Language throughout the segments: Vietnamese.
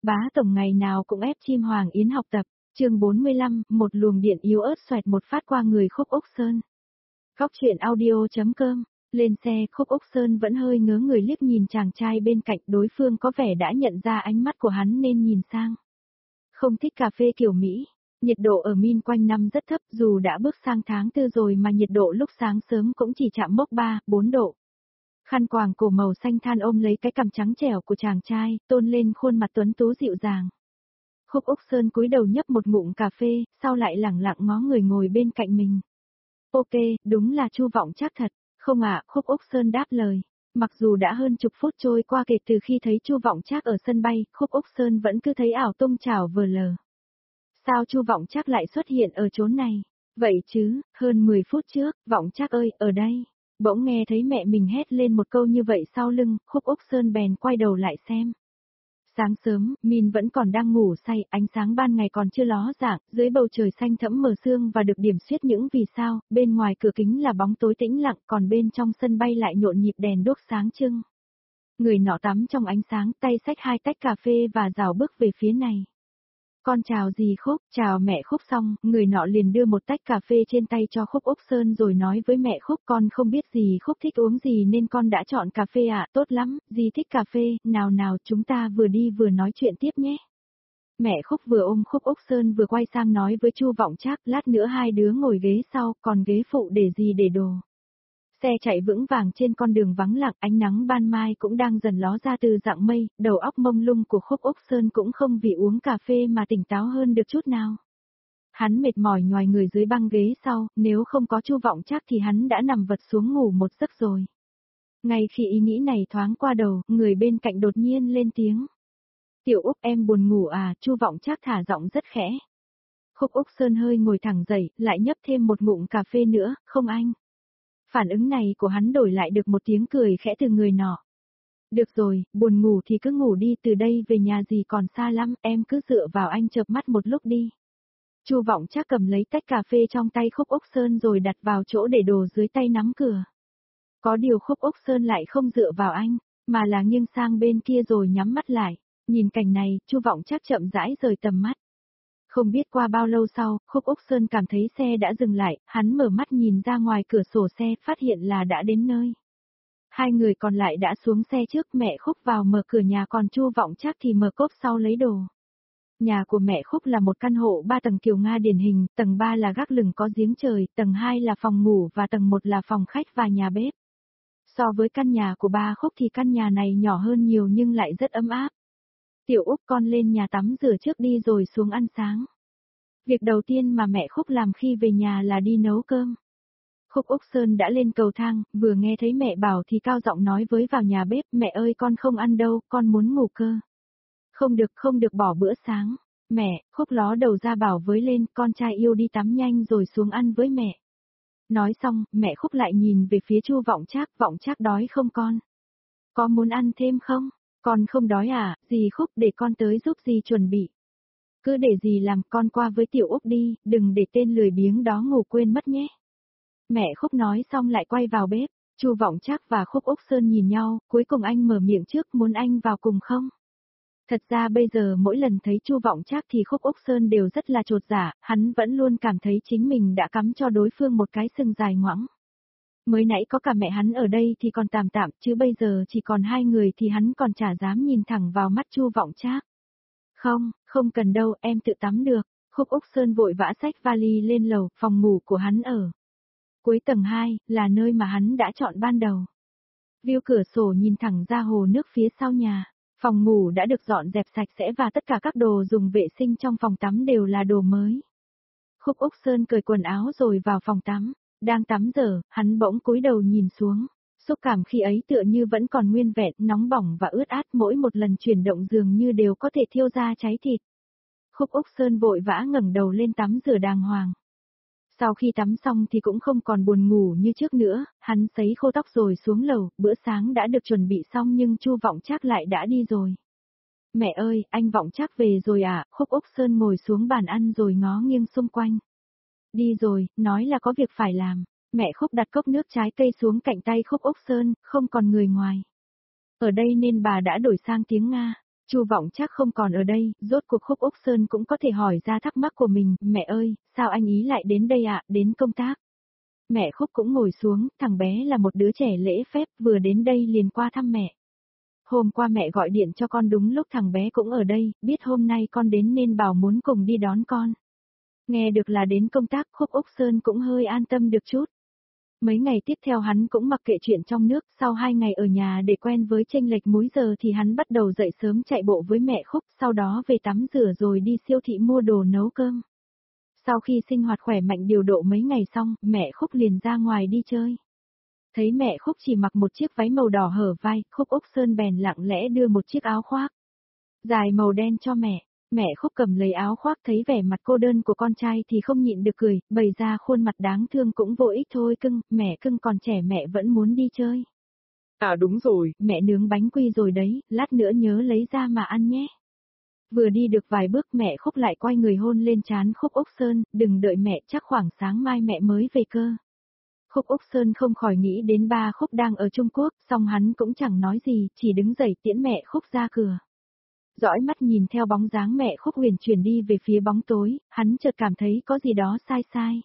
Bá tổng ngày nào cũng ép chim Hoàng Yến học tập, chương 45, một luồng điện yếu ớt xoẹt một phát qua người Khúc Úc Sơn. Góc truyện audio.com, lên xe Khúc Úc Sơn vẫn hơi ngớ người liếc nhìn chàng trai bên cạnh, đối phương có vẻ đã nhận ra ánh mắt của hắn nên nhìn sang. Không thích cà phê kiểu Mỹ, nhiệt độ ở Min quanh năm rất thấp, dù đã bước sang tháng 4 rồi mà nhiệt độ lúc sáng sớm cũng chỉ chạm mốc 3, 4 độ. Khăn quàng cổ màu xanh than ôm lấy cái cằm trắng trẻo của chàng trai, tôn lên khuôn mặt tuấn tú dịu dàng. Khúc Úc Sơn cúi đầu nhấp một ngụm cà phê, sau lại lẳng lặng ngó người ngồi bên cạnh mình. Ok, đúng là Chu Vọng Trác thật, không ạ, Khúc Úc Sơn đáp lời. Mặc dù đã hơn chục phút trôi qua kể từ khi thấy Chu Vọng Trác ở sân bay, Khúc Úc Sơn vẫn cứ thấy ảo tung chảo vờ lờ. Sao Chu Vọng Trác lại xuất hiện ở chốn này? Vậy chứ, hơn 10 phút trước, Vọng Trác ơi, ở đây. Bỗng nghe thấy mẹ mình hét lên một câu như vậy sau lưng, Khúc Úc Sơn bèn quay đầu lại xem. Sáng sớm, Min vẫn còn đang ngủ say, ánh sáng ban ngày còn chưa ló dạng, dưới bầu trời xanh thẫm mờ sương và được điểm xuyết những vì sao, bên ngoài cửa kính là bóng tối tĩnh lặng, còn bên trong sân bay lại nhộn nhịp đèn đuốc sáng trưng. Người nọ tắm trong ánh sáng, tay xách 2 tách cà phê và rảo bước về phía này. Con chào dì Khúc, chào mẹ Khúc xong, người nọ liền đưa một tách cà phê trên tay cho Khúc Úc Sơn rồi nói với mẹ Khúc, con không biết dì Khúc thích uống gì nên con đã chọn cà phê ạ, tốt lắm, dì thích cà phê, nào nào chúng ta vừa đi vừa nói chuyện tiếp nhé. Mẹ Khúc vừa ôm Khúc Úc Sơn vừa quay sang nói với Chu Vọng Trác, lát nữa hai đứa ngồi ghế sau, còn ghế phụ để dì để đồ. Xe chạy vững vàng trên con đường vắng lặng, ánh nắng ban mai cũng đang dần ló ra từ rặng mây, đầu óc mông lung của Khúc Úc Sơn cũng không vì uống cà phê mà tỉnh táo hơn được chút nào. Hắn mệt mỏi nhoài người dưới băng ghế sau, nếu không có Chu Vọng Trác thì hắn đã nằm vật xuống ngủ một giấc rồi. Ngay khi ý nghĩ này thoáng qua đầu, người bên cạnh đột nhiên lên tiếng. Tiểu Úc em buồn ngủ à, Chu Vọng Trác thả giọng rất khẽ. Khúc Úc Sơn hơi ngồi thẳng dậy, lại nhấp thêm một ngụm cà phê nữa, không anh. Phản ứng này của hắn đổi lại được một tiếng cười khẽ từ người nọ. Được rồi, buồn ngủ thì cứ ngủ đi, từ đây về nhà gì còn xa lắm, em cứ dựa vào anh chợp mắt một lúc đi. Chu Vọng Trác cầm lấy tách cà phê trong tay Khúc Úc Sơn rồi đặt vào chỗ để đồ dưới tay nắm cửa. Có điều Khúc Úc Sơn lại không dựa vào anh, mà là nghiêng sang bên kia rồi nhắm mắt lại. Nhìn cảnh này, Chu Vọng Trác chậm rãi rời tầm mắt. Không biết qua bao lâu sau, Khúc Úc Sơn cảm thấy xe đã dừng lại, hắn mở mắt nhìn ra ngoài cửa sổ xe, phát hiện là đã đến nơi. Hai người còn lại đã xuống xe trước, mẹ Khúc vào mở cửa nhà còn Chu Vọng Trác thì mở cốp sau lấy đồ. Nhà của mẹ Khúc là một căn hộ 3 tầng kiểu Nga điển hình, tầng 3 là gác lửng có giếng trời, tầng 2 là phòng ngủ và tầng 1 là phòng khách và nhà bếp. So với căn nhà của ba Khúc thì căn nhà này nhỏ hơn nhiều nhưng lại rất ấm áp. Tiểu Úc con lên nhà tắm rửa trước đi rồi xuống ăn sáng. Việc đầu tiên mà mẹ Khúc làm khi về nhà là đi nấu cơm. Khúc Úc Sơn đã lên cầu thang, vừa nghe thấy mẹ bảo thì cao giọng nói với vào nhà bếp, mẹ ơi con không ăn đâu, con muốn ngủ cơ. Không được bỏ bữa sáng. Mẹ, Khúc ló đầu ra bảo với lên, con trai yêu đi tắm nhanh rồi xuống ăn với mẹ. Nói xong, mẹ Khúc lại nhìn về phía Chu Vọng Trác đói không con? Có muốn ăn thêm không? Con không đói à, dì Khúc để con tới giúp dì chuẩn bị. Cứ để dì làm, con qua với Tiểu Úc đi, đừng để tên lười biếng đó ngủ quên mất nhé. Mẹ Khúc nói xong lại quay vào bếp, Chu Vọng Trác và Khúc Úc Sơn nhìn nhau, cuối cùng anh mở miệng trước, muốn anh vào cùng không? Thật ra bây giờ mỗi lần thấy Chu Vọng Trác thì Khúc Úc Sơn đều rất là chột dạ, hắn vẫn luôn cảm thấy chính mình đã cắm cho đối phương một cái sừng dài ngoẵng. Mới nãy có cả mẹ hắn ở đây thì còn tạm tạm, chứ bây giờ chỉ còn hai người thì hắn còn chả dám nhìn thẳng vào mắt Chu Vọng Trác. Không cần đâu, em tự tắm được. Khúc Úc Sơn vội vã xách vali lên lầu, phòng ngủ của hắn ở cuối tầng 2, là nơi mà hắn đã chọn ban đầu. View cửa sổ nhìn thẳng ra hồ nước phía sau nhà. Phòng ngủ đã được dọn dẹp sạch sẽ và tất cả các đồ dùng vệ sinh trong phòng tắm đều là đồ mới. Khúc Úc Sơn cởi quần áo rồi vào phòng tắm. Đang tắm giờ, hắn bỗng cúi đầu nhìn xuống. Xúc cảm khi ấy tựa như vẫn còn nguyên vẹn, nóng bỏng và ướt át, mỗi một lần chuyển động dường như đều có thể thiêu ra cháy thịt. Khúc Úc Sơn vội vã ngẩng đầu lên tắm rửa đàng hoàng. Sau khi tắm xong thì cũng không còn buồn ngủ như trước nữa, hắn sấy khô tóc rồi xuống lầu, bữa sáng đã được chuẩn bị xong nhưng Chu Vọng Trác lại đã đi rồi. Mẹ ơi, anh Vọng Trác về rồi à? Khúc Úc Sơn ngồi xuống bàn ăn rồi ngó nghiêng xung quanh. Đi rồi, nói là có việc phải làm. Mẹ Khúc đặt cốc nước trái cây xuống cạnh tay Khúc Úc Sơn, không còn người ngoài. Ở đây nên bà đã đổi sang tiếng Nga. Chu Vọng Trác không còn ở đây, rốt cuộc Khúc Úc Sơn cũng có thể hỏi ra thắc mắc của mình, mẹ ơi, sao anh ý lại đến đây ạ, đến công tác. Mẹ Khúc cũng ngồi xuống, thằng bé là một đứa trẻ lễ phép, vừa đến đây liền qua thăm mẹ. Hôm qua mẹ gọi điện cho con đúng lúc thằng bé cũng ở đây, biết hôm nay con đến nên bảo muốn cùng đi đón con. Nghe được là đến công tác, Khúc Úc Sơn cũng hơi an tâm được chút. Mấy ngày tiếp theo hắn cũng mặc kệ chuyện trong nước, sau 2 ngày ở nhà để quen với chênh lệch múi giờ thì hắn bắt đầu dậy sớm chạy bộ với mẹ Khúc, sau đó về tắm rửa rồi đi siêu thị mua đồ nấu cơm. Sau khi sinh hoạt khỏe mạnh điều độ mấy ngày xong, mẹ Khúc liền ra ngoài đi chơi. Thấy mẹ Khúc chỉ mặc một chiếc váy màu đỏ hở vai, Khúc Úc Sơn bèn lặng lẽ đưa một chiếc áo khoác dài màu đen cho mẹ. Mẹ Khúc cầm lấy áo khoác thấy vẻ mặt cô đơn của con trai thì không nhịn được cười, bày ra khuôn mặt đáng thương cũng vô ích thôi cưng, mẹ cưng còn trẻ mẹ vẫn muốn đi chơi. À đúng rồi, Mẹ nướng bánh quy rồi đấy, lát nữa nhớ lấy ra mà ăn nhé. Vừa đi được vài bước mẹ Khúc lại quay người hôn lên trán Khúc Úc Sơn, đừng đợi mẹ chắc khoảng sáng mai mẹ mới về cơ. Khúc Úc Sơn không khỏi nghĩ đến ba Khúc đang ở Trung Quốc, song hắn cũng chẳng nói gì, chỉ đứng dậy tiễn mẹ Khúc ra cửa. Dõi mắt nhìn theo bóng dáng mẹ Khúc huyền chuyển đi về phía bóng tối, hắn chợt cảm thấy có gì đó sai sai.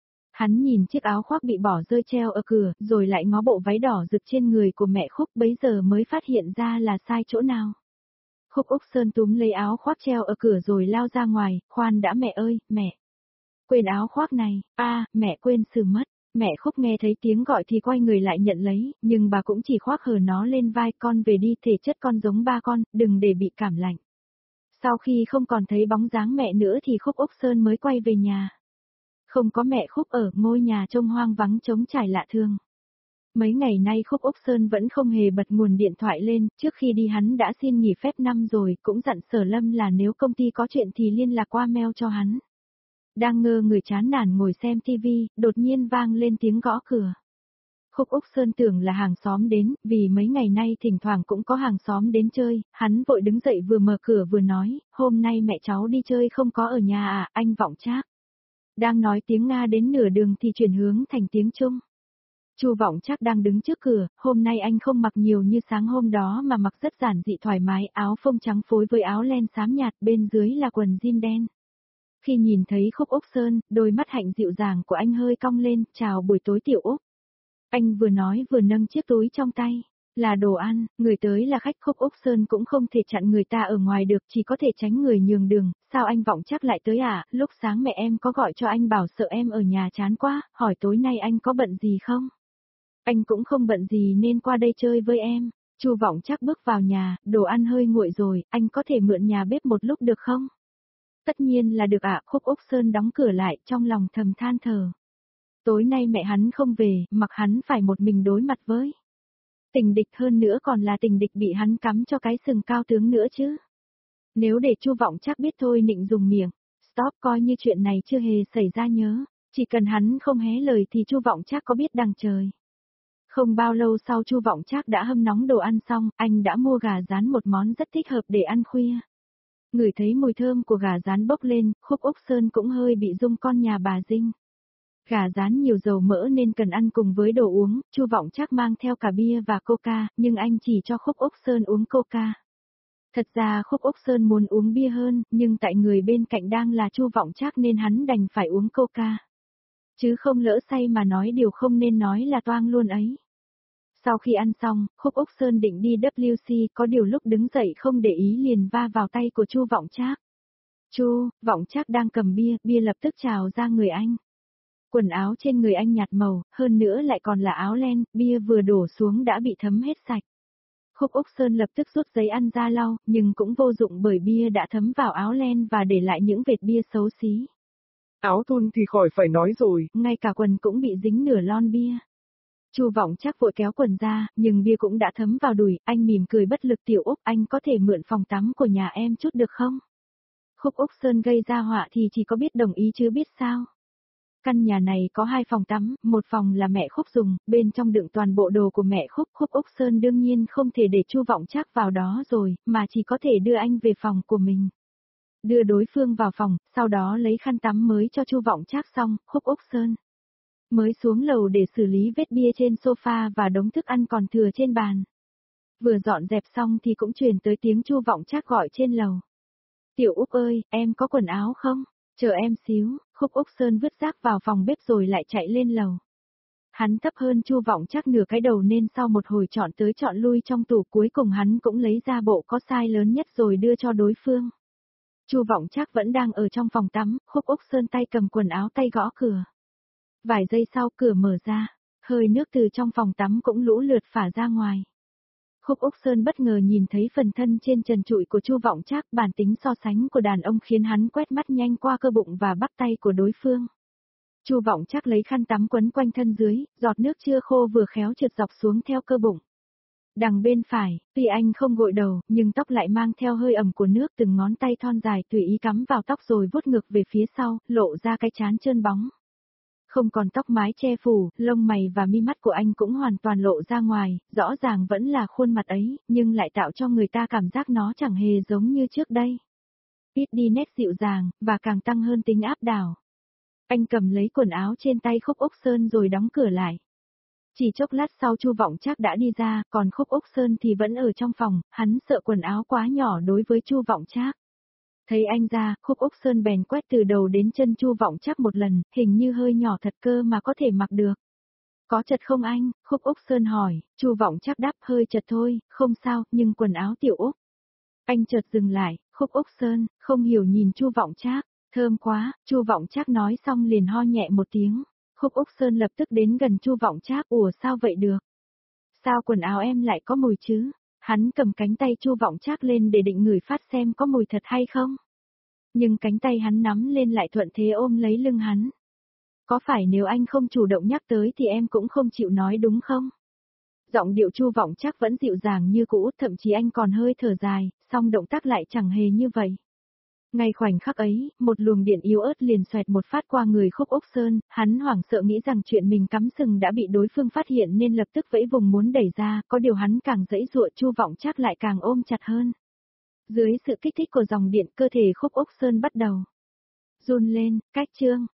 Hắn nhìn chiếc áo khoác bị bỏ rơi treo ở cửa, rồi lại ngó bộ váy đỏ rực trên người của mẹ Khúc bấy giờ mới phát hiện ra là sai chỗ nào. Khúc Úc Sơn túm lấy áo khoác treo ở cửa rồi lao ra ngoài, khoan đã mẹ ơi, mẹ. Quên áo khoác này, mẹ quên xử mất. Mẹ Khúc nghe thấy tiếng gọi thì quay người lại nhận lấy, nhưng bà cũng chỉ khoác hở nó lên vai con về đi thể chất con giống ba con, đừng để bị cảm lạnh. Sau khi không còn thấy bóng dáng mẹ nữa thì Khúc Úc Sơn mới quay về nhà. Không có mẹ Khúc ở, ngôi nhà trông hoang vắng trống trải lạ thường. Mấy ngày nay Khúc Úc Sơn vẫn không hề bật nguồn điện thoại lên, trước khi đi hắn đã xin nghỉ phép năm rồi, cũng dặn Sở Lâm là nếu công ty có chuyện thì liên lạc qua mail cho hắn. Đang ngơ người chán nản ngồi xem tivi, đột nhiên vang lên tiếng gõ cửa. Khúc Úc Sơn tưởng là hàng xóm đến, vì mấy ngày nay thỉnh thoảng cũng có hàng xóm đến chơi, hắn vội đứng dậy vừa mở cửa vừa nói, hôm nay mẹ cháu đi chơi không có ở nhà à, anh Vọng Trác. Đang nói tiếng Nga đến nửa đường thì chuyển hướng thành tiếng Trung. Chu Vọng Trác đang đứng trước cửa, hôm nay anh không mặc nhiều như sáng hôm đó mà mặc rất giản dị thoải mái, áo phông trắng phối với áo len xám nhạt, bên dưới là quần jean đen. Khi nhìn thấy Khúc Úc Sơn, đôi mắt hạnh dịu dàng của anh hơi cong lên, chào buổi tối Tiểu Úc. Anh vừa nói vừa nâng chiếc túi trong tay, là đồ ăn, người tới là khách. Khúc Úc Sơn cũng không thể chặn người ta ở ngoài được, chỉ có thể tránh người nhường đường, sao anh Vọng Trác lại tới à, lúc sáng mẹ em có gọi cho anh bảo sợ em ở nhà chán quá, hỏi tối nay anh có bận gì không? Anh cũng không bận gì nên qua đây chơi với em. Chu Vọng Trác bước vào nhà, đồ ăn hơi nguội rồi, anh có thể mượn nhà bếp một lúc được không? Tất nhiên là được ạ. Khúc Úc Sơn đóng cửa lại, trong lòng thầm than thở. Tối nay mẹ hắn không về, mặc hắn phải một mình đối mặt với tình địch, hơn nữa còn là tình địch bị hắn cắm cho cái sừng cao tướng nữa chứ. Nếu để Chu Vọng Trác biết thôi nịnh dùng miệng, stop coi như chuyện này chưa hề xảy ra nhớ, chỉ cần hắn không hé lời thì Chu Vọng Trác có biết đằng trời. Không bao lâu sau Chu Vọng Trác đã hâm nóng đồ ăn xong, anh đã mua gà rán, một món rất thích hợp để ăn khuya. Ngửi thấy mùi thơm của gà rán bốc lên, Khúc Úc Sơn cũng hơi bị rung con nhà bà Dinh. Gà rán nhiều dầu mỡ nên cần ăn cùng với đồ uống, Chu Vọng Trác mang theo cả bia và coca, nhưng anh chỉ cho Khúc Úc Sơn uống coca. Thật ra Khúc Úc Sơn muốn uống bia hơn, nhưng tại người bên cạnh đang là Chu Vọng Trác nên hắn đành phải uống coca. Chứ không lỡ say mà nói điều không nên nói là toang luôn ấy. Sau khi ăn xong, Khúc Úc Sơn định đi WC, có điều lúc đứng dậy không để ý liền va vào tay của Chu Vọng Trác. Chu, Vọng Trác đang cầm bia, bia lập tức trào ra người anh. Quần áo trên người anh nhạt màu, hơn nữa lại còn là áo len, bia vừa đổ xuống đã bị thấm hết sạch. Khúc Úc Sơn lập tức rút giấy ăn ra lau, nhưng cũng vô dụng bởi bia đã thấm vào áo len và để lại những vệt bia xấu xí. Áo thun thì khỏi phải nói rồi. Ngay cả quần cũng bị dính nửa lon bia. Chu Vọng Trác vội kéo quần ra, nhưng bia cũng đã thấm vào đùi, anh mỉm cười bất lực. Tiểu Úc, anh có thể mượn phòng tắm của nhà em chút được không? Khúc Úc Sơn gây ra họa thì chỉ có biết đồng ý chứ biết sao. Căn nhà này có 2 phòng tắm, một phòng là mẹ Khúc dùng, bên trong đựng toàn bộ đồ của mẹ Khúc. Khúc Úc Sơn đương nhiên không thể để Chu Vọng Trác vào đó rồi, mà chỉ có thể đưa anh về phòng của mình. Đưa đối phương vào phòng, sau đó lấy khăn tắm mới cho Chu Vọng Trác xong, Khúc Úc Sơn mới xuống lầu để xử lý vết bia trên sofa và đống thức ăn còn thừa trên bàn. Vừa dọn dẹp xong thì cũng truyền tới tiếng Chu Vọng Trác gọi trên lầu. Tiểu Úc ơi, em có quần áo không? Chờ em xíu, Khúc Úc Sơn vứt rác vào phòng bếp rồi lại chạy lên lầu. Hắn thấp hơn Chu Vọng Trác nửa cái đầu nên sau một hồi chọn tới chọn lui trong tủ cuối cùng hắn cũng lấy ra bộ có size lớn nhất rồi đưa cho đối phương. Chu Vọng Trác vẫn đang ở trong phòng tắm, Khúc Úc Sơn tay cầm quần áo tay gõ cửa. Vài giây sau cửa mở ra, hơi nước từ trong phòng tắm cũng lũ lượt phả ra ngoài. Khúc Úc Sơn bất ngờ nhìn thấy phần thân trên trần trụi của Chu Vọng Trác, bản tính so sánh của đàn ông khiến hắn quét mắt nhanh qua cơ bụng và bắp tay của đối phương. Chu Vọng Trác lấy khăn tắm quấn quanh thân dưới, giọt nước chưa khô vừa khéo trượt dọc xuống theo cơ bụng. Đằng bên phải, tuy anh không gội đầu, nhưng tóc lại mang theo hơi ẩm của nước, từng ngón tay thon dài tùy ý cắm vào tóc rồi vuốt ngược về phía sau, lộ ra cái trán trơn bóng. Không còn tóc mái che phủ, lông mày và mi mắt của anh cũng hoàn toàn lộ ra ngoài, rõ ràng vẫn là khuôn mặt ấy, nhưng lại tạo cho người ta cảm giác nó chẳng hề giống như trước đây. Ít đi nét dịu dàng, và càng tăng hơn tính áp đảo. Anh cầm lấy quần áo trên tay Khúc Úc Sơn rồi đóng cửa lại. Chỉ chốc lát sau Chu Vọng Trác đã đi ra, còn Khúc Úc Sơn thì vẫn ở trong phòng, hắn sợ quần áo quá nhỏ đối với Chu Vọng Trác. Thấy anh ra, Khúc Úc Sơn bèn quét từ đầu đến chân Chu Vọng Trác một lần, hình như hơi nhỏ thật cơ mà có thể mặc được. Có chật không anh? Khúc Úc Sơn hỏi, Chu Vọng Trác đáp hơi chật thôi, không sao, nhưng quần áo Tiểu Úc. Anh chợt dừng lại, Khúc Úc Sơn, không hiểu nhìn Chu Vọng Trác, thơm quá, Chu Vọng Trác nói xong liền ho nhẹ một tiếng. Khúc Úc Sơn lập tức đến gần Chu Vọng Trác, ủa sao vậy được? Sao quần áo em lại có mùi chứ? Hắn cầm cánh tay Chu Vọng Trác lên để định ngửi phát xem có mùi thật hay không. Nhưng cánh tay hắn nắm lên lại thuận thế ôm lấy lưng hắn. Có phải nếu anh không chủ động nhắc tới thì em cũng không chịu nói đúng không? Giọng điệu Chu Vọng Trác vẫn dịu dàng như cũ, thậm chí anh còn hơi thở dài, song động tác lại chẳng hề như vậy. Ngay khoảnh khắc ấy, một luồng điện yếu ớt liền xoẹt một phát qua người Khúc Úc Sơn, hắn hoảng sợ nghĩ rằng chuyện mình cắm sừng đã bị đối phương phát hiện nên lập tức vẫy vùng muốn đẩy ra, có điều hắn càng giãy giụa Chu Vọng Trác lại càng ôm chặt hơn. Dưới sự kích thích của dòng điện cơ thể Khúc Úc Sơn bắt đầu run lên, cách chương.